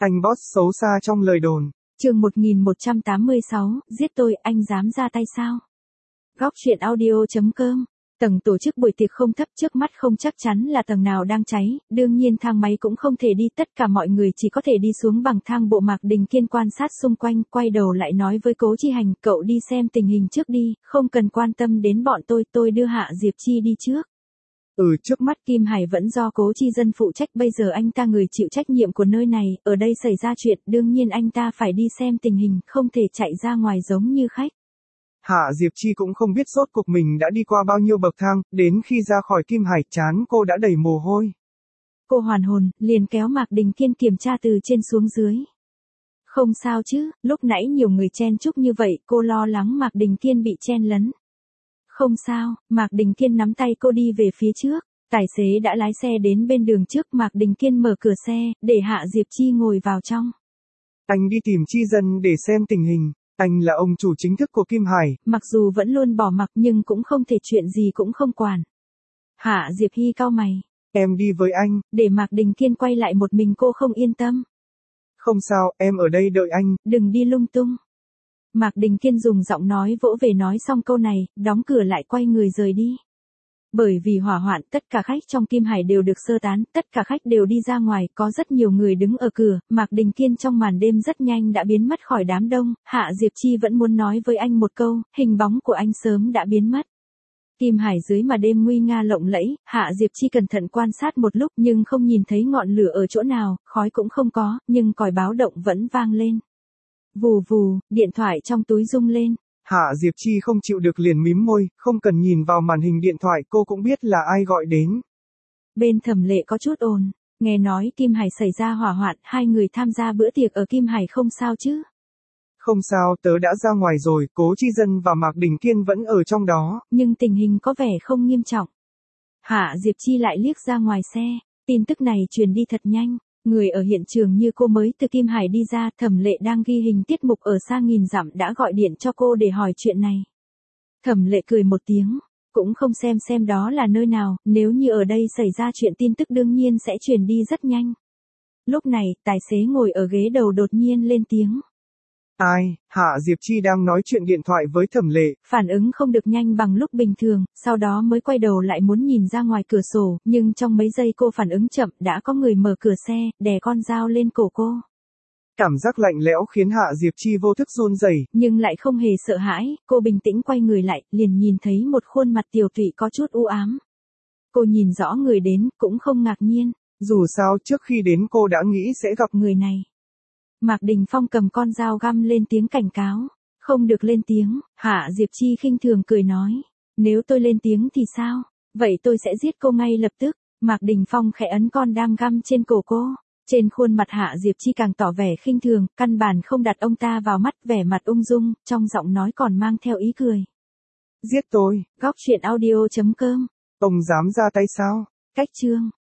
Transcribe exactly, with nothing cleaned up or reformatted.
Anh boss xấu xa trong lời đồn. Chương một nghìn một trăm tám mươi sáu, giết tôi, anh dám ra tay sao? Góc truyện audio chấm com. Tầng tổ chức buổi tiệc không thấp, trước mắt không chắc chắn là tầng nào đang cháy, đương nhiên thang máy cũng không thể đi, tất cả mọi người chỉ có thể đi xuống bằng thang bộ. Mạc Đình Kiên quan sát xung quanh, quay đầu lại nói với Cố Chi Hành, cậu đi xem tình hình trước đi, không cần quan tâm đến bọn tôi, tôi đưa Hạ Diệp Chi đi trước. Ừ, Trước mắt Kim Hải vẫn do Cố Chi Dân phụ trách, bây giờ anh ta người chịu trách nhiệm của nơi này, ở đây xảy ra chuyện, đương nhiên anh ta phải đi xem tình hình, không thể chạy ra ngoài giống như khách. Hạ Diệp Chi cũng không biết rốt cuộc mình đã đi qua bao nhiêu bậc thang, đến khi ra khỏi Kim Hải, trán cô đã đầy mồ hôi. Cô hoàn hồn, liền kéo Mạc Đình Kiên kiểm tra từ trên xuống dưới. Không sao chứ, lúc nãy nhiều người chen chúc như vậy, cô lo lắng Mạc Đình Kiên bị chen lấn. Không sao, Mạc Đình Kiên nắm tay cô đi về phía trước. Tài xế đã lái xe đến bên đường trước, Mạc Đình Kiên mở cửa xe, để Hạ Diệp Chi ngồi vào trong. Anh đi tìm Chi Dân để xem tình hình. Anh là ông chủ chính thức của Kim Hải. Mặc dù vẫn luôn bỏ mặc nhưng cũng không thể chuyện gì cũng không quản. Hạ Diệp Hy cau mày. Em đi với anh. Để Mạc Đình Kiên quay lại một mình cô không yên tâm. Không sao, em ở đây đợi anh. Đừng đi lung tung. Mạc Đình Kiên dùng giọng nói vỗ về, nói xong câu này, đóng cửa lại quay người rời đi. Bởi vì hỏa hoạn, tất cả khách trong Kim Hải đều được sơ tán, tất cả khách đều đi ra ngoài, có rất nhiều người đứng ở cửa, Mạc Đình Kiên trong màn đêm rất nhanh đã biến mất khỏi đám đông. Hạ Diệp Chi vẫn muốn nói với anh một câu, hình bóng của anh sớm đã biến mất. Kim Hải dưới mà đêm nguy nga lộng lẫy, Hạ Diệp Chi cẩn thận quan sát một lúc nhưng không nhìn thấy ngọn lửa ở chỗ nào, khói cũng không có, nhưng còi báo động vẫn vang lên. Vù vù, điện thoại trong túi rung lên. Hạ Diệp Chi không chịu được liền mím môi, không cần nhìn vào màn hình điện thoại cô cũng biết là ai gọi đến. Bên Thẩm Lệ có chút ồn, nghe nói Kim Hải xảy ra hỏa hoạn, hai người tham gia bữa tiệc ở Kim Hải không sao chứ? Không sao, tớ đã ra ngoài rồi, Cố Chi Dân và Mạc Đình Kiên vẫn ở trong đó. Nhưng tình hình có vẻ không nghiêm trọng. Hạ Diệp Chi lại liếc ra ngoài xe, tin tức này truyền đi thật nhanh. Người ở hiện trường như cô mới từ Kim Hải đi ra, Thẩm Lệ đang ghi hình tiết mục ở xa nghìn dặm đã gọi điện cho cô để hỏi chuyện này. Thẩm Lệ cười một tiếng, cũng không xem xem đó là nơi nào, nếu như ở đây xảy ra chuyện tin tức đương nhiên sẽ truyền đi rất nhanh. Lúc này, tài xế ngồi ở ghế đầu đột nhiên lên tiếng. Ai? Hạ Diệp Chi đang nói chuyện điện thoại với Thẩm Lệ. Phản ứng không được nhanh bằng lúc bình thường, sau đó mới quay đầu lại muốn nhìn ra ngoài cửa sổ, nhưng trong mấy giây cô phản ứng chậm, đã có người mở cửa xe, đè con dao lên cổ cô. Cảm giác lạnh lẽo khiến Hạ Diệp Chi vô thức run rẩy, nhưng lại không hề sợ hãi, cô bình tĩnh quay người lại, liền nhìn thấy một khuôn mặt tiều tụy có chút u ám. Cô nhìn rõ người đến, cũng không ngạc nhiên. Dù sao trước khi đến cô đã nghĩ sẽ gặp người này. Mạc Đình Phong cầm con dao găm lên tiếng cảnh cáo. Không được lên tiếng, Hạ Diệp Chi khinh thường cười nói. Nếu tôi lên tiếng thì sao? Vậy tôi sẽ giết cô ngay lập tức. Mạc Đình Phong khẽ ấn con đam găm trên cổ cô. Trên khuôn mặt Hạ Diệp Chi càng tỏ vẻ khinh thường, căn bản không đặt ông ta vào mắt, vẻ mặt ung dung, trong giọng nói còn mang theo ý cười. Giết tôi. Góc truyện audio chấm com. Ông dám ra tay sao? Cách chương.